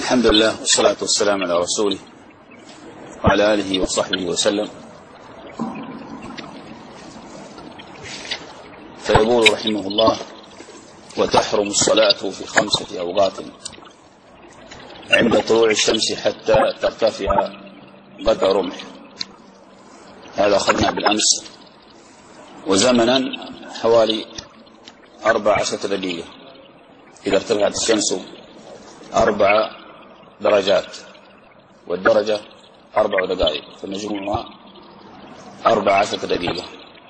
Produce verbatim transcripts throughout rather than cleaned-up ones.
الحمد لله والصلاة والسلام على رسوله وعلى آله وصحبه وسلم. فيقول رحمه الله: وتحرم الصلاة في خمسة أوقات عند طلوع الشمس حتى ترتفع قدر رمح. هذا أخذنا بالأمس. وزمنا حوالي أربع عشرة دقيقة إذا ارتفعت الشمس أربع درجات، والدرجة أربع دقائق، فمجموعها أربع عشرة دقيقة.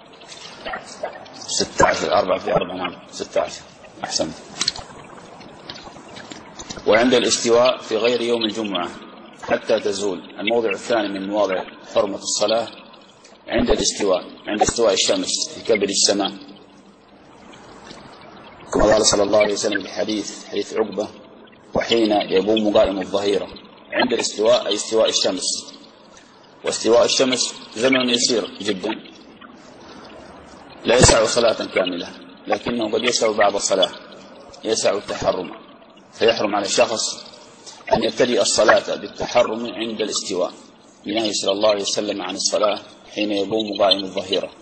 ستة عشر أربعة في أربعة نعم ستة عشر. أحسنت. وعند الاستواء في غير يوم الجمعة حتى تزول. الموضع الثاني من مواضع حرمة الصلاة عند الاستواء، عند استواء الشمس في كبر السماء، كما قال صلى الله عليه وسلم في حديث حديث عقبة: وحين يقوم قائم الظهيرة. عند الاستواء أي استواء الشمس، واستواء الشمس زمن يسير جدا لا يسع صلاة كاملة، لكنه قد يسع بعض الصلاة، يسع التحرم، فيحرم على الشخص أن يبتدئ الصلاة بالتحرم عند الاستواء، لنهي صلى الله عليه وسلم عن الصلاة حين يقوم قائم الظهيرة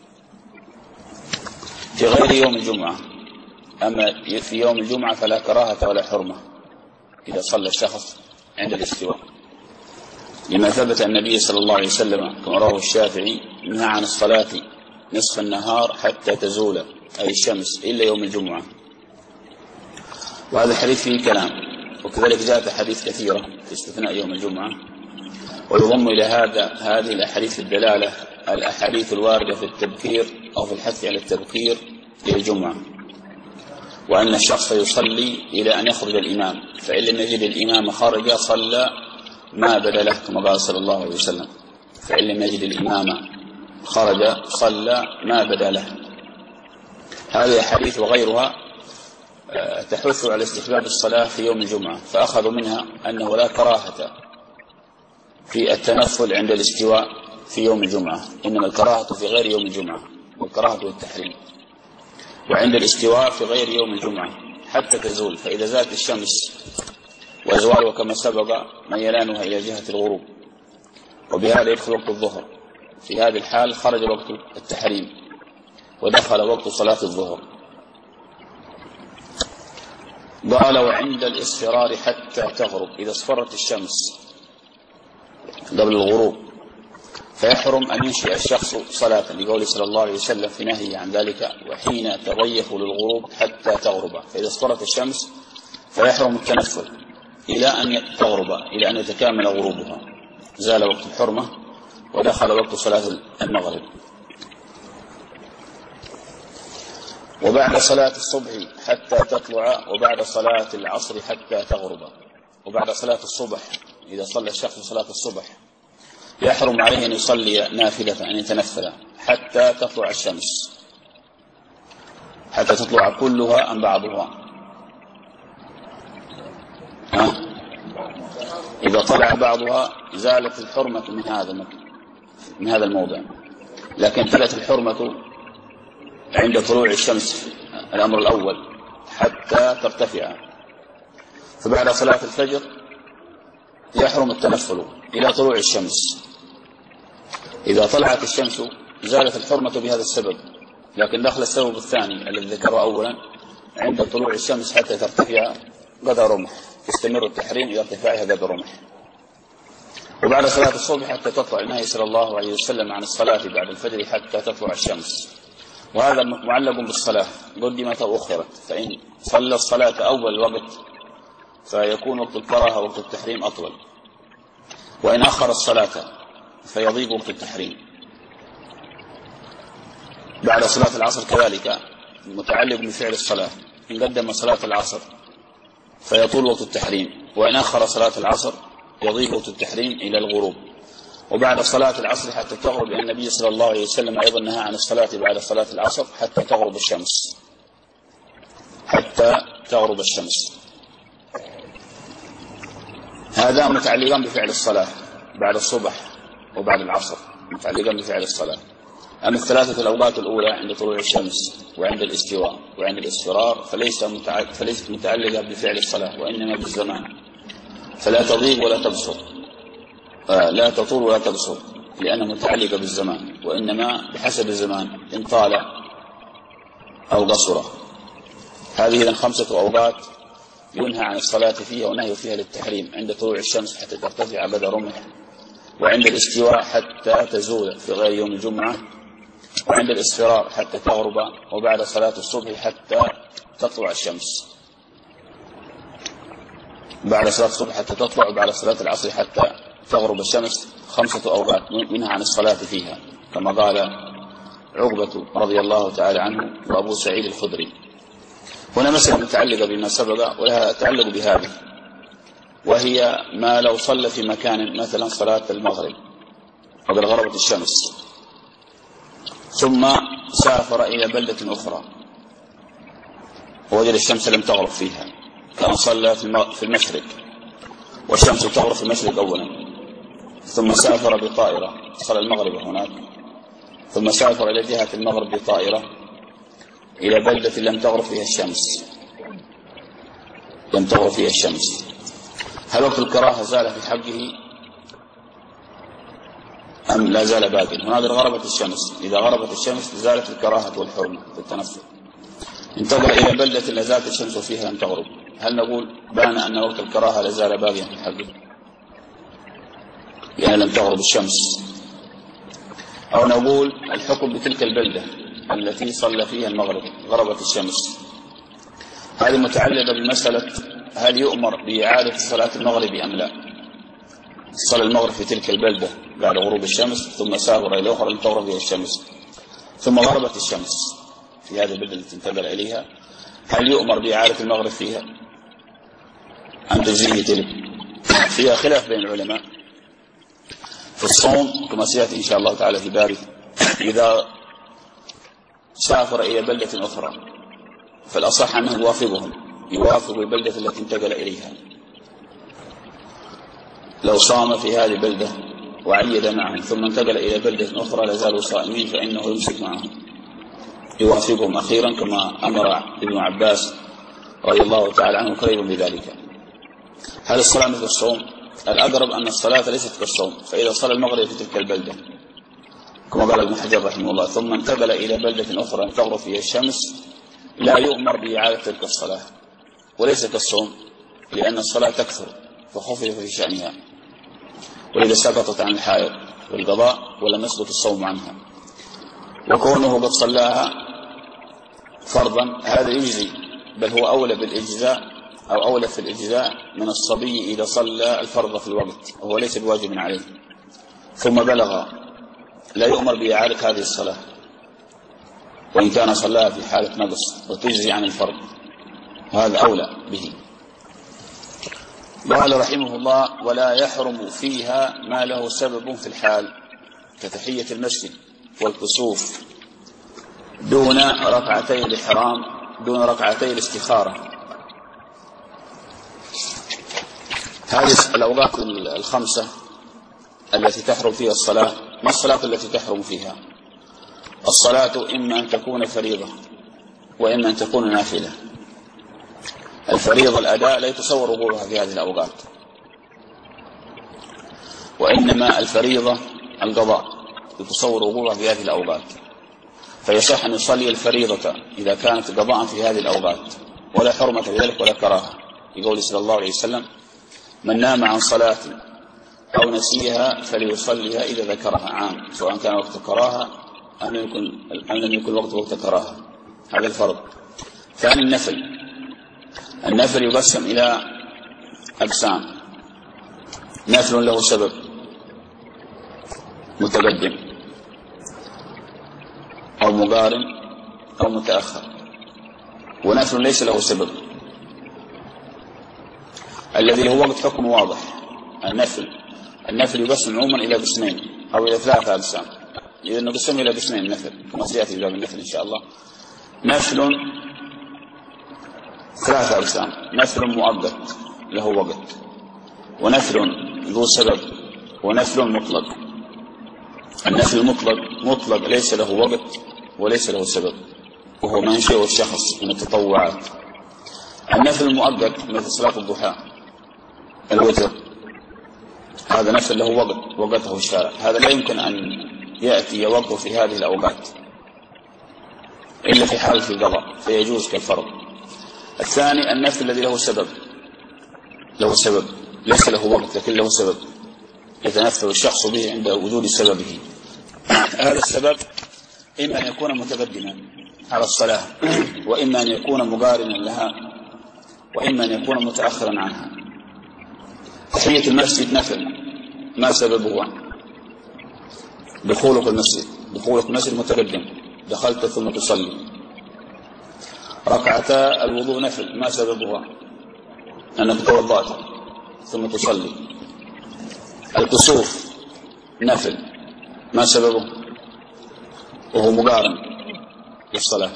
في غير يوم الجمعة. أما في يوم الجمعة فلا كراهة ولا حرمة إذا صلى الشخص عند الاستواء، لما ثبت النبي صلى الله عليه وسلم كما رواه الشافعي: نهى عن الصلاة نصف النهار حتى تزول أي الشمس إلا يوم الجمعة. وهذا الحديث فيه كلام، وكذلك جاءت حديث كثيرة في استثناء يوم الجمعة. ويضم إلى هذا هذه الأحاديث الدلالة الأحاديث الواردة في التبكير أو في الحث على التبكير للجمعة، وأن الشخص يصلي إلى أن يخرج الإمام، فإن لم يجد الإمام خرج صلى ما بدا له، كما قال صلى الله عليه وسلم: فإن لم يجد الإمام خرج صلى ما بدا له. هذه الحديث وغيرها تحث على استحباب الصلاة في يوم الجمعة، فأخذوا منها أنه لا كراهة في التنفل عند الاستواء في يوم الجمعة، إنما الكراهة في غير يوم الجمعة، والكراهة والتحريم. وعند الاستواء في غير يوم الجمعة حتى تزول، فإذا زالت الشمس وزوالها كما سبق ميلانها إلى جهة الغروب، وبهذا يدخل وقت الظهر. في هذه الحال خرج وقت التحريم ودخل وقت صلاة الظهر. قال: وعند الاصفرار حتى تغرب. إذا اصفرت الشمس قبل الغروب فيحرم أن ينشئ الشخص صلاة، لقوله صلى الله عليه وسلم في نهي عن ذلك: وحين تضيف للغروب حتى تغرب. فإذا اصفرت الشمس فيحرم التنفل إلى أن تغرب، إلى أن يتكامل غروبها، زال وقت الحرمة ودخل وقت صلاة المغرب. وبعد صلاة الصبح حتى تطلع، وبعد صلاة العصر حتى تغرب. وبعد صلاة الصبح إذا صلى الشخص صلاة الصبح يحرم عليه أن يصلي نافلة، أن يتنفل حتى تطلع الشمس، حتى تطلع كلها أم بعضها. ها؟ إذا طلع بعضها زالت الحرمة من هذا من هذا الموضع، لكن ثبت الحرمة عند طلوع الشمس الأمر الأول حتى ترتفع. فبعد صلاة الفجر يحرم التنفل إلى طلوع الشمس. إذا طلعت الشمس زالت الحرمة بهذا السبب، لكن دخل السبب الثاني الذي ذكره أولا: عند طلوع الشمس حتى ترتفع قدر رمح، يستمر التحريم إلى ارتفاعها قدر رمح. وبعد صلاة الصبح حتى تطلع، النهي صلى الله عليه وسلم عن الصلاة بعد الفجر حتى تطلع الشمس، وهذا معلق بالصلاة قدمت أو أخرت. فإن صلى الصلاة أول وقت فيكون وقت الكراهة وقت التحريم أطول، وإن أخر الصلاة فيضيق وقت التحريم. بعد صلاة العصر كذلك متعلق بفعل الصلاة، إن قدم صلاة العصر فيطول وقت التحريم، وإن أخر صلاة العصر يضيق وقت التحريم إلى الغروب. وبعد صلاة العصر حتى تغرب، لأن النبي صلى الله عليه وسلم أيضا نهى عن الصلاة بعد صلاة العصر حتى تغرب الشمس، حتى تغرب الشمس. هذا متعلقا بفعل الصلاة بعد الصبح وبعد العصر، متعلقا بفعل الصلاة. أما الثلاثة الأوقات الأولى عند طلوع الشمس وعند الاستواء وعند الاصفرار فليس فليست متعلقة بفعل الصلاة، وإنما بالزمان. فلا تضيق ولا تبصر، لا تطول ولا تبصر، لأنها متعلقة بالزمان، وإنما بحسب الزمان إن طال أو قصر. هذه إذن خمسة أوقات ينهى عن الصلاة فيها ونهي فيها للتحريم: عند طلوع الشمس حتى ترتفع قدر رمح، وعند الاستواء حتى تزول في غير يوم الجمعة، وعند الإصفرار حتى تغرب، وبعد صلاة الصبح حتى تطلع الشمس، بعد صلاة الصبح حتى تطلع، وبعد صلاة العصر حتى تغرب الشمس. خمسة أوقات منها عن الصلاة فيها، كما قال عقبة رضي الله تعالى عنه وأبو سعيد الخدري. هنا مسألة متعلقة بما سبق ولها تعلق بهذه، وهي ما لو صلى في مكان مثلا صلاة المغرب وقد غربت الشمس، ثم سافر إلى بلدة أخرى ووجد الشمس لم تغرب فيها، كان صلى في المشرق والشمس تغرب في المشرق أولا، ثم سافر بطائرة صلى المغرب هناك، ثم سافر إلى جهة المغرب بطائرة إلى بلدة لم تغرب فيها الشمس لم تغرب فيها الشمس هل وقت الكراهة زال في حقه أم لا زال باقي؟ هناك غربت الشمس، إذا غربت الشمس زالت الكراهة والحرمة في التنفل. انتقل إلى بلدة لا زالت الشمس فيها لم تغرب، هل نقول بان أن وقت الكراهة لا زال باقيا في حقه لأن لم تغرب الشمس، أو نقول الحكم بتلك البلدة التي صلى فيها المغرب غربت الشمس؟ هذه متعلقة بمسألة هل يؤمر بإعادة صلاة المغرب أم لا؟ صلى المغرب في تلك البلدة بعد غروب الشمس، ثم سافر إلى أخرى لم تغرب فيها الشمس، ثم غربت الشمس في هذه البلدة التي انتقل إليها، هل يؤمر بإعادة المغرب فيها أم تجزيه تلك؟ فيها خلاف بين العلماء. في الصوم كما سيأتي إن شاء الله تعالى في بابه، إذا سافر إلى بلدة أخرى فالأصح أنه يوافقهم يوافق البلدة التي انتقل إليها. لو صام في هذه البلدة وعيد معهم ثم انتقل إلى بلدة أخرى لازالوا صائمين فإنه يمسك معهم يوافقهم أخيرا، كما أمر ابن عباس رضي الله تعالى عنه قريب بذلك. هل الصلاة مثل الصوم؟ الأقرب أن الصلاة ليست كالصوم، فإذا صلى المغرب في تلك البلدة كما قال ابن حجر رحمه الله ثم انتقل إلى بلدة أخرى تغرب فيها الشمس لا يؤمر بإعادة تلك الصلاة، وليس كالصوم لأن الصلاة تكثر فخفف في شأنها، وإذا سقطت عن الحائض بالقضاء ولم يسقط الصوم عنها، وكونه قد صلاها فرضا هذا يجزي، بل هو أولى بالإجزاء أو أولى في الإجزاء من الصبي إذا صلى الفرض في الوقت وهو ليس بواجب عليه ثم بلغ، لا يؤمر بإعادة هذه الصلاة وإن كان صلاها في حالة نقص وتجزي عن الفرض، هذا أولى به. قال رحمه الله: ولا يحرم فيها ما له سبب في الحال كتحية المسجد والكسوف دون ركعتي الإحرام دون ركعتي الاستخارة. هذه الأوقات الخمسة التي تحرم فيها الصلاة، ما الصلاة التي تحرم فيها؟ الصلاة إما أن تكون فريضة وإما أن تكون نافلة. الفريضة الأداء لا يتصور وقوعها في هذه الأوقات، وإنما الفريضة القضاء يتصور وقوعها في هذه الأوقات، فيصح أن يصلي الفريضة إذا كانت قضاء في هذه الأوقات ولا حرمة في ذلك ولا كراهة، يقول صلى الله عليه وسلم: من نام عن صلاة أو نسيها فليصليها إذا ذكرها، عام سواء كان وقت كراهة أم لم يكن وقت وقت كراهة. هذا الفرض. ثاني النفل. النفل يقسم إلى أقسام: نفل له سبب متقدم أو مقارن أو متأخر، ونفل ليس له سبب الذي هو وقت حكم واضح. النفل النفل يقسم عموما إلى قسمين أو إلى ثلاثة أقسام، إذا نقسم إلى قسمين النفل كما سيأتي في باب النفل إن شاء الله. نفل ثلاثة أقسام: نفل مؤقت له وقت، ونفل ذو سبب، ونفل مطلق. النفل المطلق مطلق ليس له وقت وليس له سبب، وهو منشأ الشخص من التطوعات. النفل المؤقت مثل صلاة الضحى الوتر هذا نفل له وقت وقته الشارع، هذا لا يمكن أن يأتي يوقف في هذه الأوقات إلا في حالة القضاء فيجوز كالفرض. الثاني النفل الذي له سبب، له سبب ليس له وقت لكن له سبب يتنفل الشخص به عند وجود سببه. هذا السبب إما أن يكون متقدما على الصلاة، وإما أن يكون مقارنا لها، وإما أن يكون متأخرا عنها. تحية المسجد نفل، ما سببه؟ دخولك المسجد، دخولك المسجد متقدم، دخلت ثم تصلي. ركعتا الوضوء نفل، ما سببها؟ أنك توضأت ثم تصلي. الكسوف نفل، ما سببه؟ وهو مقارن للصلاة.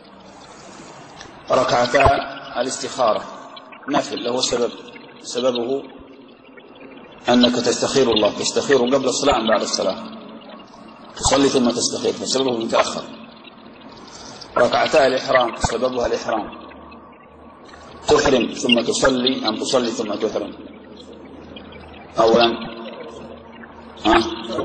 ركعتا الاستخارة نفل، له سبب، سببه أنك تستخير الله، تستخير قبل الصلاة أم بعد الصلاة، تصلي ثم تستخير، فسببه متأخر. ركعتا الإحرام سببها الإحرام، تحرم ثم تصلي أم تصلي ثم تحرم؟ أولا ها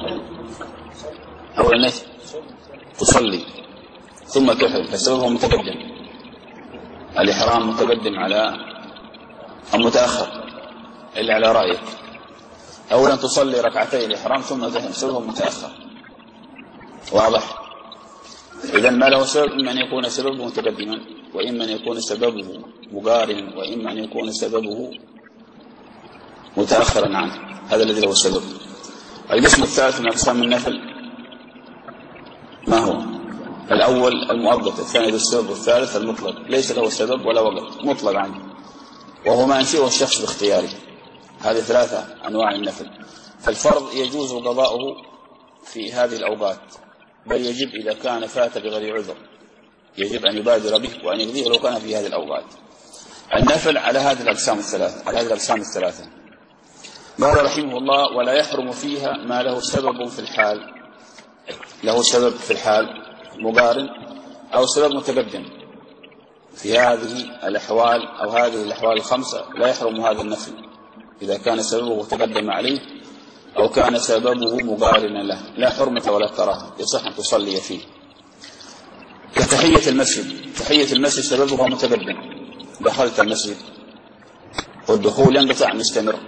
أولا تصلي ثم تحرم، فسببه متقدم. الإحرام متقدم على أم متأخر؟ إلا على رأيك. أولا تصلي ركعتي الإحرام ثم تحرم، سببه متأخر. واضح؟ إذن ما له سبب، إما أن يكون سببه متقدما، وإما أن يكون سببه مقارنا، وإما أن يكون سببه متأخرا عنه. هذا الذي له سبب. القسم الثالث من أقسام النفل ما هو؟ الأول المؤقت، الثاني ذو السبب، والثالث المطلق ليس له سبب ولا وقت، مطلق عنه، وهو ما ينشئه الشخص باختياره. هذه ثلاثة أنواع النفل. فالفرض يجوز قضاؤه في هذه الأوقات، بل يجب إذا كان فات بغير عذر، يجب أن يبادر به وأن يقضيه لو كان في هذه الأوقات. النفل على هذه الأقسام الثلاثة، على هذه الأقسام الثلاثة. قال رحمه الله: ولا يحرم فيها ما له سبب في الحال، له سبب في الحال مقارن أو سبب متقدم. في هذه الأحوال أو هذه الأحوال الخمسة لا يحرم هذا النفل إذا كان سببه تقدم عليه أو كان سببه مقارنا له، لا حرمة ولا كراهة، يصح أن تصلي فيه. كتحية المسجد، تحية المسجد سببها متقدم، دخلت المسجد والدخول ينقطع مستمر،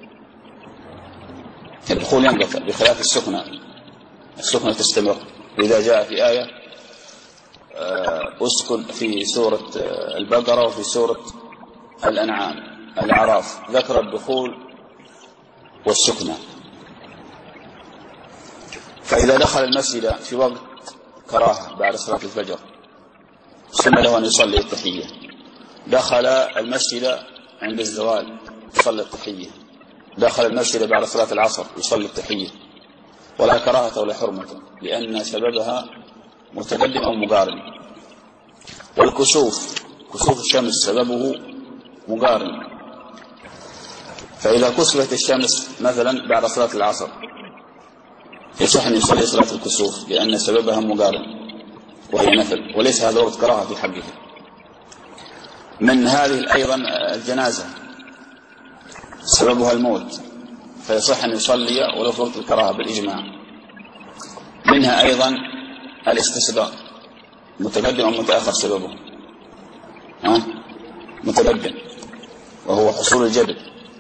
الدخول ينقطع بخلاف السكنة، السكنة تستمر. لذا جاء في آية أسكن في سورة البقرة وفي سورة الأنعام الأعراف ذكر الدخول والسكنة. فإذا دخل المسجد في وقت كراهة بعد صلاة الفجر سن له أن يصلي التحية، دخل المسجد عند الزوال يصلي التحية، دخل المسجد بعد صلاة العصر يصلي التحية، ولا كراهة ولا حرمة لأن سببها متقدم أو مقارن. والكسوف، كسوف الشمس سببه مقارن، فإذا كسفت الشمس مثلا بعد صلاة العصر يصح أن يصلي صلاة الكسوف لأن سببها مقارن وهي نفل، وليس هذا وقت كراهة في حقه. من هذه أيضا الجنازة سببها الموت، فيصح أن يصلي ولو في وقت الكراهة بالإجماع. منها أيضا الاستسقاء، متقدم أو متأخر سببه؟ ها؟ متقدم، وهو حصول الجبل،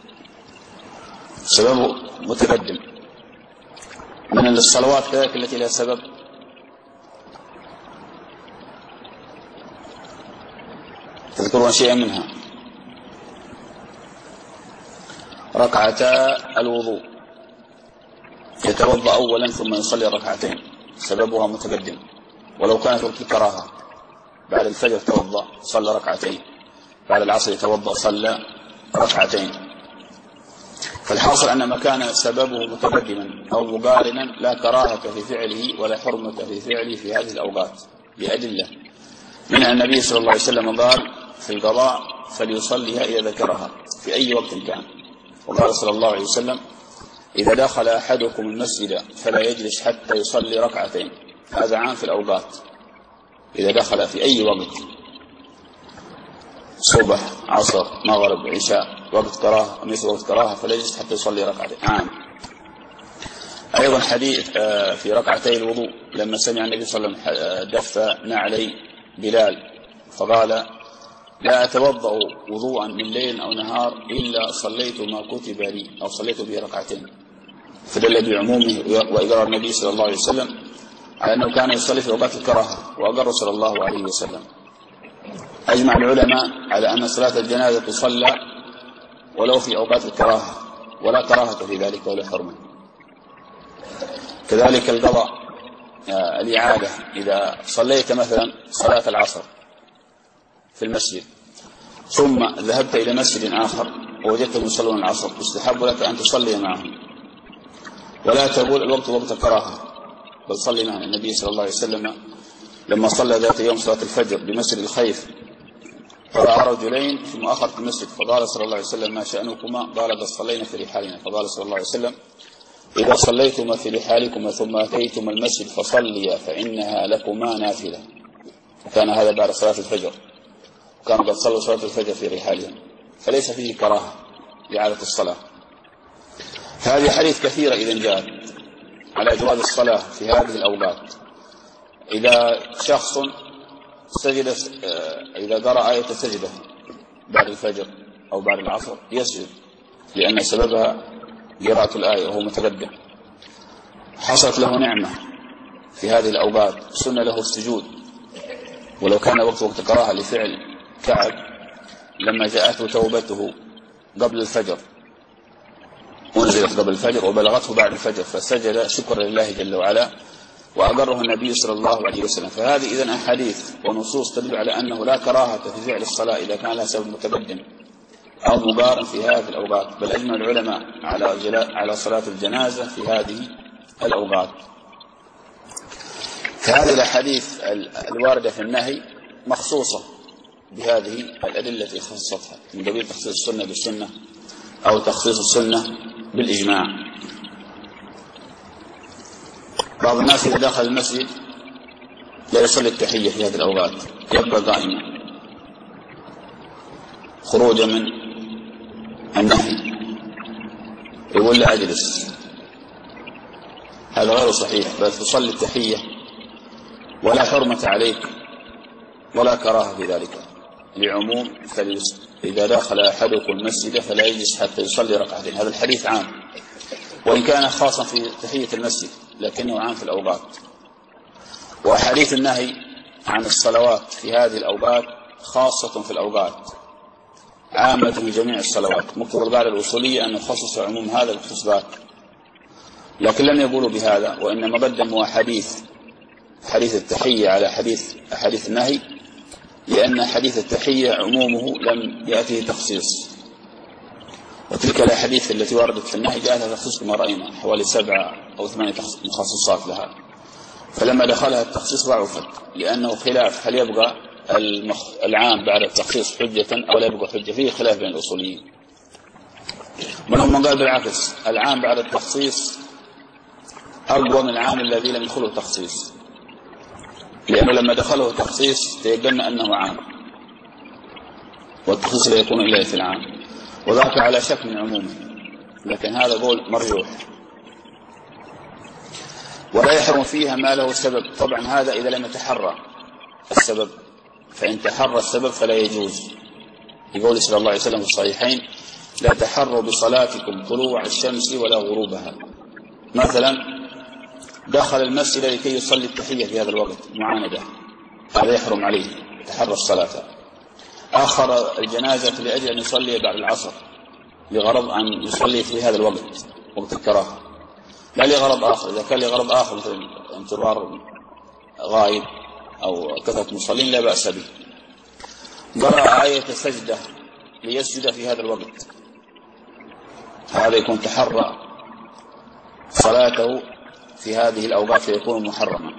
سببه متقدم. من الصلوات كذلك التي لها سبب تذكرون شيئا منها؟ ركعتا الوضوء، يتوضأ أولا ثم يصلي ركعتين، سببها متقدم، ولو كانت وقت الكراهة بعد الفجر توضأ صلى ركعتين، بعد العصر يتوضأ صلى ركعتين. فالحاصل أن ما كان سببه متقدما أو مقارنا لا كراهة في فعله ولا حرمة في فعله في هذه الأوقات بأدلة. منها النبي صلى الله عليه وسلم قال في القضاء: فليصليها إذا ذكرها في أي وقت كان. وقال صلى الله عليه وسلم: إذا دخل أحدكم المسجد فلا يجلس حتى يصلي ركعتين. هذا عام في الأوقات، إذا دخل في أي وقت صبح عصر مغرب عشاء وقت كراهة أمس وقت كراهة فلا يجلس حتى يصلي ركعتين. عام. أيضا حديث في ركعتي الوضوء لما سمع النبي صلى الله عليه وسلم دف نعلي بلال فقال لا أتوضأ وضوءا من ليل أو نهار إلا صليت ما كتب لي أو صليت به ركعتين، فدل بعمومه وإقرار النبي صلى الله عليه وسلم على أنه كان يصلي في أوقات الكراهة وأقر صلى الله عليه وسلم. أجمع العلماء على أن صلاة الجنازة تصلى ولو في أوقات الكراهة ولا كراهة في ذلك ولا حرمة. كذلك القضاء الإعادة إذا صليت مثلا صلاة العصر في المسجد ثم ذهبت إلى مسجد آخر ووجدتهم يصلون العصر يستحب لك أن تصلي معهم ولا تقول الوقت وقت كراهة بل صلي معهم. النبي صلى الله عليه وسلم لما صلى ذات يوم صلاة الفجر بمسجد الخيف فرأى رجلين في مؤخرة المسجد فقال صلى الله عليه وسلم ما شأنكما؟ قال قد صلينا في رحالنا. فقال صلى الله عليه وسلم إذا صليتما في رحالكما ثم أتيتما المسجد فصليا فإنها لكما نافلة. وكان هذا بعد صلاة الفجر وكانوا قد صلوا صلاة الفجر في رحالهم فليس فيه كراهة لإعادة الصلاة. هذه حديث كثيرة إذا جاءت على جواز الصلاة في هذه الأوقات. إذا شخص سجد إذا قرأ آية السجدة بعد الفجر أو بعد العصر يسجد لأن سببها قراءة الآية وهو متقدم، حصلت له نعمة في هذه الأوقات سن له السجود. ولو كان وقت وقت كراهة لفعل كعب لما جاءته توبته قبل الفجر ونزلت قبل الفجر وبلغته بعد الفجر فسجد شكرا لله جل وعلا وأقره النبي صلى الله عليه وسلم. فهذه إذن أحاديث ونصوص تدل على أنه لا كراهة في فعل الصلاة إذا كان لها سبب متقدم أو مقارن في هذه الأوقات، بل أجمع العلماء على على صلاة الجنازة في هذه الأوقات. فهذه الأحاديث الواردة في النهي مخصوصة بهذه الأدلة التي خصصتها من قبيل تخصيص السنة بالسنة أو تخصيص السنة بالإجماع. بعض الناس إذا دخل المسجد لا يصلي التحية في هذه الأوقات يبقى قائما خروجا من النهي يقول لا أجلس، هذا غير صحيح، بل تصلي التحية ولا حرمة عليك ولا كراهة في ذلك لعموم إذا دخل أحدكم المسجد فلا يجلس حتى يصلي ركعتين. هذا الحديث عام وإن كان خاصا في تحية المسجد لكنه عام في الأوقات. وحديث النهي عن الصلوات في هذه الأوقات خاصة في الأوقات عامة في جميع الصلوات. مقتضى القاعدة الأصولية أن يخصص عموم هذا بخصوص ذاك، لكن لم يقولوا بهذا وإنما قدموا حديث حديث التحية على حديث حديث النهي لأن حديث التحية عمومه لم يأتيه تخصيص، وتلك الأحاديث التي وردت في النهي جاءتها تخصيص كما رأينا حوالي سبعة أو ثمانية مخصصات لها، فلما دخلها التخصيص ضعفت لأنه خلاف هل يبقى المخ... العام بعد التخصيص حجة أو لا يبقى حجة، فيه خلاف بين الأصوليين. منهم من قال بالعكس العام بعد التخصيص أقوى من العام الذي لم يدخله تخصيص، لأنه لما دخله تخصيص تيقنا أنه عام والتخصيص لا يكون إلا في العام، وذاك على شك من عمومه، لكن هذا قول مرجوح. ولا يحرم فيها ما له سبب، طبعا هذا إذا لم يتحرى السبب، فإن تحرى السبب فلا يجوز، يقول صلى الله عليه وسلم في الصحيحين لا تحروا بصلاتكم طلوع الشمس ولا غروبها. مثلا دخل المسجد لكي يصلي التحية في هذا الوقت معاندة، هذا يحرم عليه تحرى الصلاة. آخر الجنازة لأجل أن يصلي بعد العصر لغرض أن يصلي في هذا الوقت وقت الكراهة، لا لغرض آخر. إذا كان لغرض آخر مثل انتظار غائب أو كثرة مصلين لا بأس به. قرأ آية السجدة ليسجد في هذا الوقت، هذا يكون تحرى صلاته في هذه الأوقات فيكون محرما.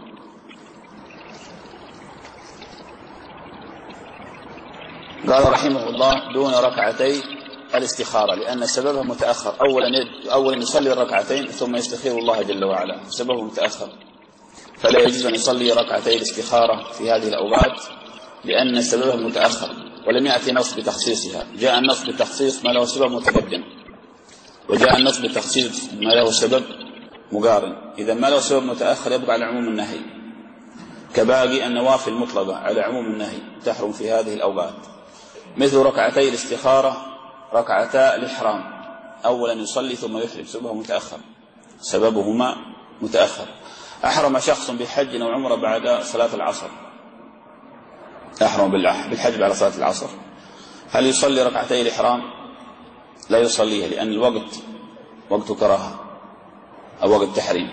قال رحمه الله دون ركعتي الاستخارة لأن سببها متأخر، أولا أولا يصلي الركعتين ثم يستخير الله جل وعلا، سببه متأخر، فلا يجوز أن يصلي ركعتي الاستخارة في هذه الأوقات لأن سببها متأخر. ولم يأتي نص بتخصيصها. جاء النص بتخصيص ما له سبب متقدم، وجاء النص بتخصيص ما له سبب مقارن. إذا ما له سبب متأخر يبقى على عموم النهي، كباقي النوافل المطلقة على عموم النهي تحرم في هذه الأوقات، مثل ركعتي الاستخارة، ركعتا الإحرام، أولا يصلي ثم يحرم، سببه متأخر سببهما متأخر. أحرم شخص بحج أو عمرة بعد صلاة العصر، أحرم بالحج بعد صلاة العصر، هل يصلي ركعتي الإحرام؟ لا يصليها، لأن الوقت وقت كراهة أو وقت تحريم،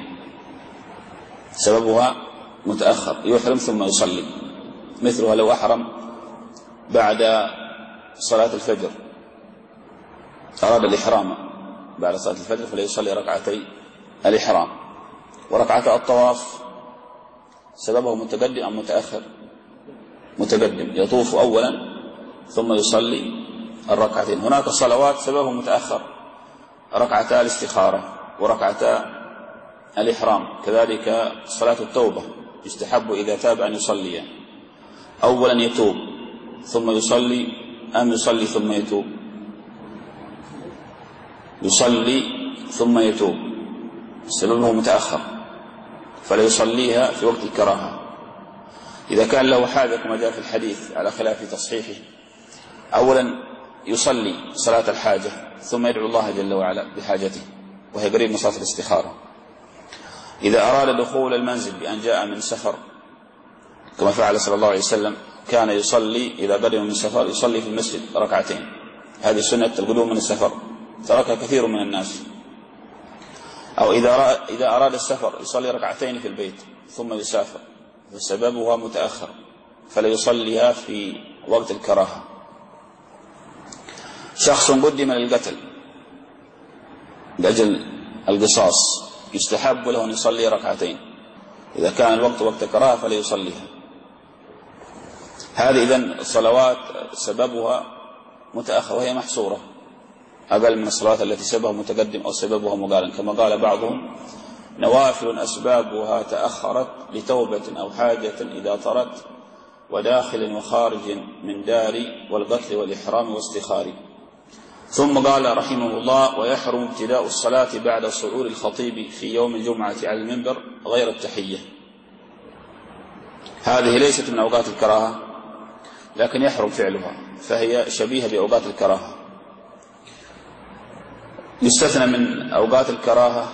سببها متأخر، يحرم ثم يصلي. مثلها لو أحرم بعد صلاة الفجر، أراد الإحرام بعد صلاة الفجر، فلا يصلي ركعتي الإحرام. وركعتا الطواف سببه متقدم أم متأخر؟ متقدم، يطوف أولا ثم يصلي الركعتين. هناك صلوات سببه متأخر، ركعتا الاستخارة وركعتا الإحرام، كذلك صلاة التوبة يستحب إذا تاب أن يصلي، أولا يتوب ثم يصلي أم يصلي ثم يتوب؟ يصلي ثم يتوب، سببه متأخر فلا يصليها في وقت الكراهة. إذا كان له حاجة كما جاء في الحديث على خلاف تصحيحه، أولا يصلي صلاة الحاجة ثم يدعو الله جل وعلا بحاجته، وهي قريب من صلاة الاستخارة. إذا أراد دخول المنزل بأن جاء من سفر كما فعل صلى الله عليه وسلم، كان يصلي إذا قدم من سفر يصلي في المسجد ركعتين، هذه سنة القدوم من السفر تركها كثير من الناس. أو إذا إذا أراد السفر يصلي ركعتين في البيت ثم يسافر، فسببها متأخر فلا يصليها في وقت الكراهة. شخص قدم للقتل لأجل القصاص، يستحب له أن يصلي ركعتين، إذا كان الوقت وقت كراهة فلا يصليها. هذه إذن الصلوات سببها متأخر وهي محصورة، أقل من الصلوات التي سببها متقدم أو سببها مقارن، كما قال بعضهم: نوافل أسبابها تأخرت لتوبة أو حاجة إذا طرت، وداخل وخارج من دار، والقتل والإحرام واستخار. ثم قال رحمه الله: ويحرم ابتداء الصلاة بعد صعود الخطيب في يوم الجمعة على المنبر غير التحية. هذه ليست من أوقات الكراهة، لكن يحرم فعلها، فهي شبيهة بأوقات الكراهة. يستثنى من أوقات الكراهة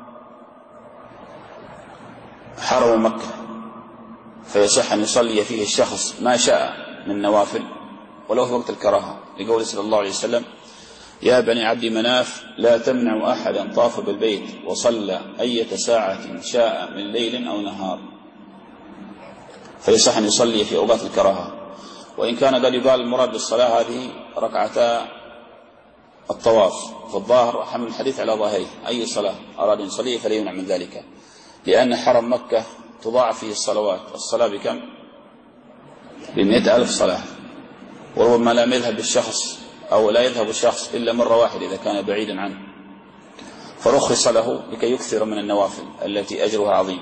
حرم مكة، فيصح أن يصلي فيه الشخص ما شاء من نوافل ولو في وقت الكراهة، لقول صلى الله عليه وسلم: يا بني عبد مناف لا تمنع أحدا طاف بالبيت وصلى أية ساعة شاء من ليل أو نهار. فيصح أن يصلي في أوقات الكراهة، وإن كان قد يقال المراد بالصلاة هذه ركعتا الطواف، فالظاهر حمل الحديث على ظاهره، أي صلاة أراد أن يصلي فلا يمنع من ذلك، لأن حرم مكة تضاعف فيه الصلوات، الصلاة بكم؟ بمئة ألف صلاة، وربما لا يذهب الشخص أو لا يذهب الشخص إلا مرة واحدة إذا كان بعيدا عنه، فرخص له لكي يكثر من النوافل التي أجرها عظيم.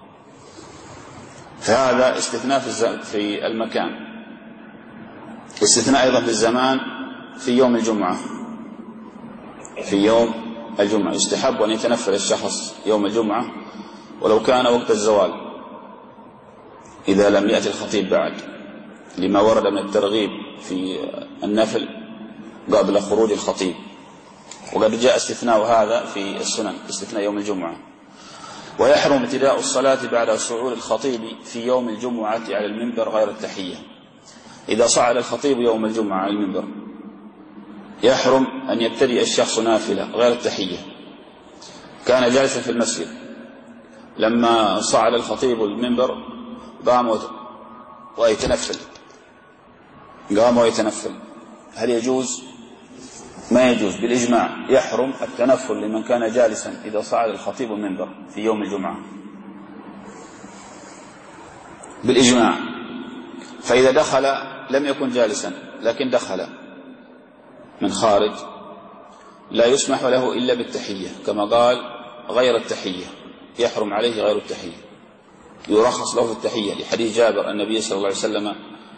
فهذا استثناء في المكان. استثناء أيضا في الزمان، في يوم الجمعة. في يوم الجمعة يستحب أن يتنفل الشخص يوم الجمعة ولو كان وقت الزوال، إذا لم يأتي الخطيب بعد، لما ورد من الترغيب في النفل قبل خروج الخطيب. وقد جاء استثناء هذا في السنن، استثناء يوم الجمعة. ويحرم ابتداء الصلاة بعد صعود الخطيب في يوم الجمعة على المنبر غير التحية. إذا صعد الخطيب يوم الجمعة على المنبر يحرم أن يبتدئ الشخص نافلة غير التحية. كان جالسا في المسجد، لما صعد الخطيب المنبر قام ويتنفل، قام ويتنفل، هل يجوز؟ ما يجوز بالإجماع. يحرم التنفل لمن كان جالسا إذا صعد الخطيب المنبر في يوم الجمعة بالإجماع. فإذا دخل لم يكن جالسا لكن دخل من خارج لا يسمح له إلا بالتحية، كما قال غير التحية، يحرم عليه غير التحية، يرخص له في التحية، لحديث جابر النبي صلى الله عليه وسلم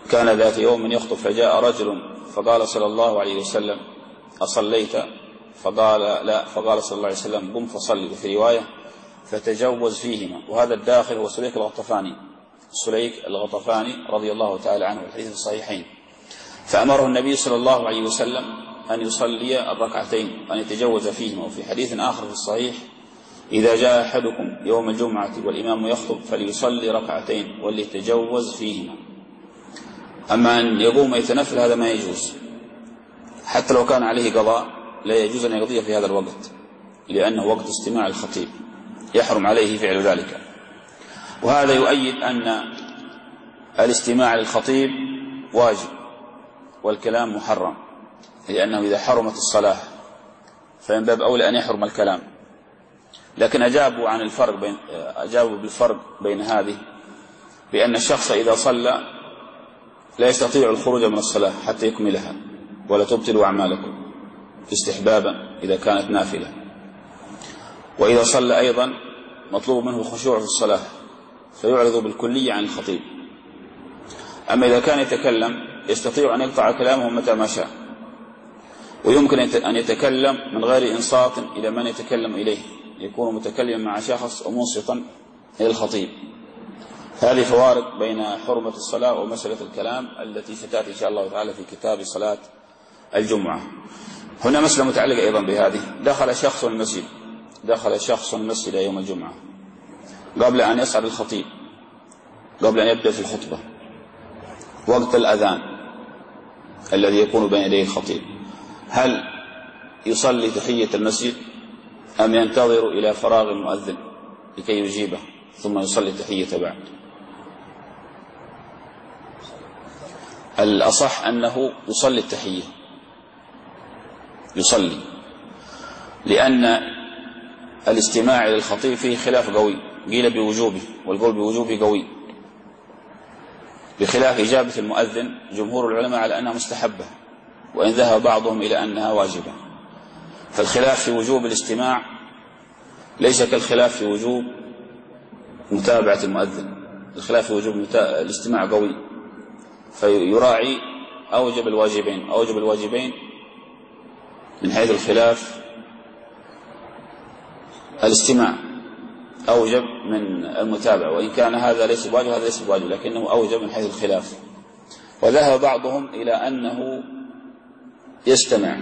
كان ذات يوم يخطب فجاء رجل فقال صلى الله عليه وسلم أصليت؟ فقال لا. فقال صلى الله عليه وسلم قم فصلي. وفي رواية فتجوز فيهما. وهذا الداخل هو سليك الغطفاني سليك الغطفاني رضي الله تعالى عنه، الحديث الصحيحين. فأمره النبي صلى الله عليه وسلم أن يصلي الركعتين وأن يتجوز فيهما. وفي حديث آخر في الصحيح إذا جاء أحدكم يوم الجمعة والإمام يخطب فليصلي ركعتين وليتجوز فيهما. أما أن يقوم يتنفل هذا ما يجوز، حتى لو كان عليه قضاء لا يجوز أن يقضي في هذا الوقت، لأنه وقت استماع الخطيب يحرم عليه فعل ذلك. وهذا يؤيد أن الاستماع للخطيب واجب والكلام محرم، لأنه إذا حرمت الصلاة فمن باب أولى أن يحرم الكلام. لكن أجابوا عن الفرق بين أجابوا بالفرق بين هذه بأن الشخص إذا صلى لا يستطيع الخروج من الصلاة حتى يكملها ولا تبطلوا أعمالكم استحبابا إذا كانت نافلة. وإذا صلى أيضا مطلوب منه الخشوع في الصلاة فيعرض بالكلية عن الخطيب. أما إذا كان يتكلم يستطيع أن يقطع كلامه متى ما شاء، ويمكن أن يتكلم من غير إنصات إلى من يتكلم إليه، يكون متكلما مع شخص ومنصتا إلى الخطيب. هذه فوارق بين حرمة الصلاة ومسألة الكلام التي ستأتي إن شاء الله تعالى في كتاب صلاة الجمعة. هنا مسألة متعلقة أيضا بهذه. دخل شخص المسجد دخل شخص المسجد يوم الجمعة قبل أن يصعد الخطيب، قبل أن يبدأ في الخطبة، وقت الأذان الذي يكون بين يدي الخطيب، هل يصلي تحية المسجد أم ينتظر إلى فراغ المؤذن لكي يجيبه ثم يصلي تحية بعد؟ الأصح أنه يصلي التحية، يصلي، لأن الاستماع إلى الخطيب فيه خلاف قوي، قيل بوجوبه والقول بوجوبه قوي، بخلاف إجابة المؤذن جمهور العلماء على أنها مستحبة، وإن ذهب بعضهم إلى أنها واجبة. فالخلاف في وجوب الاستماع ليس كالخلاف في وجوب متابعة المؤذن. الخلاف في وجوب الاستماع قوي، فيراعي أوجب الواجبين أوجب الواجبين من حيث الخلاف الاستماع أوجب من المتابعة، وإن كان هذا ليس بواجب هذا ليس بواجب، لكنه أوجب من حيث الخلاف. وذهب بعضهم إلى أنه يستمع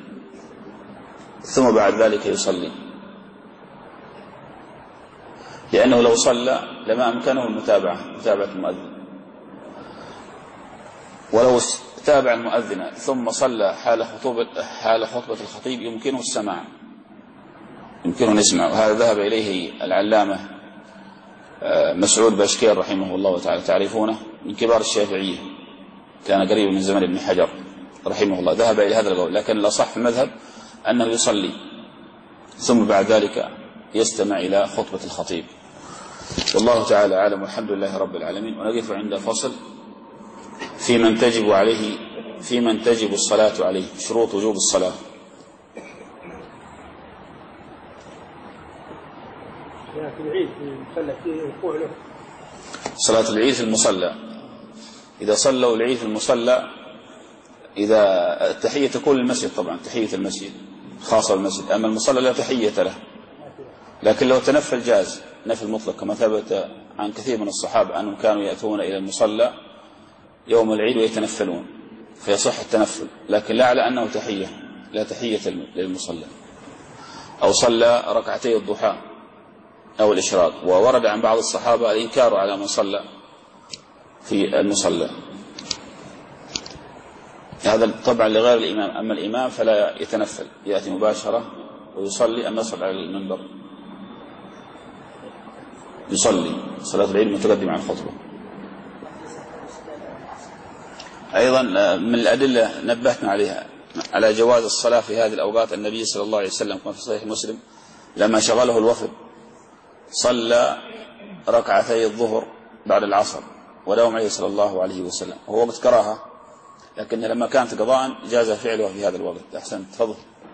ثم بعد ذلك يصلي، لأنه لو صلى لما أمكنه المتابعة متابعة المؤذن، ولو تابع المؤذن ثم صلى حال خطبة حال خطبة الخطيب يمكنه السماع، يمكنه أن يسمع. وهذا ذهب إليه العلامة مسعود باشكير رحمه الله تعالى، تعرفونه، من كبار الشافعية، كان قريب من زمن ابن حجر رحمه الله، ذهب إلى هذا القول. لكن الأصح في المذهب أنه يصلي ثم بعد ذلك يستمع إلى خطبة الخطيب. والله تعالى أعلم، والحمد لله رب العالمين. ونقف عند فصل في من تجب عليه في من تجب الصلاة عليه، شروط وجوب الصلاة. صلاة العيد في المصلى، إذا صلوا العيد في المصلى، إذا التحية تكون للمسجد طبعا، تحية المسجد خاصة بالمسجد، أما المصلى لا تحية له. لكن لو تنفل جاز، نفل مطلق، كما ثبت عن كثير من الصحابة أنهم كانوا يأتون إلى المصلى يوم العيد ويتنفلون، فيصح التنفل، لكن لا على أنه تحية، لا تحية للمصلى. أو صلى ركعتي الضحى أو الإشراق. وورد عن بعض الصحابة الإنكار على من صلى في المصلى، هذا طبعا لغير الإمام. أما الإمام فلا يتنفل، يأتي مباشرة ويصلي، أما يصل على المنبر يصلي صلاة العيد متقدم عن الخطبة. أيضا من الأدلة نبهتنا عليها على جواز الصلاة في هذه الأوقات، النبي صلى الله عليه وسلم كما في صحيح مسلم لما شغله الوفد صلى ركعتي الظهر بعد العصر وداوم عليه صلى الله عليه وسلم، هو وقت كراهة، لكن لما كانت قضاء جاز فعله في هذا الوقت. أحسنت، تفضل.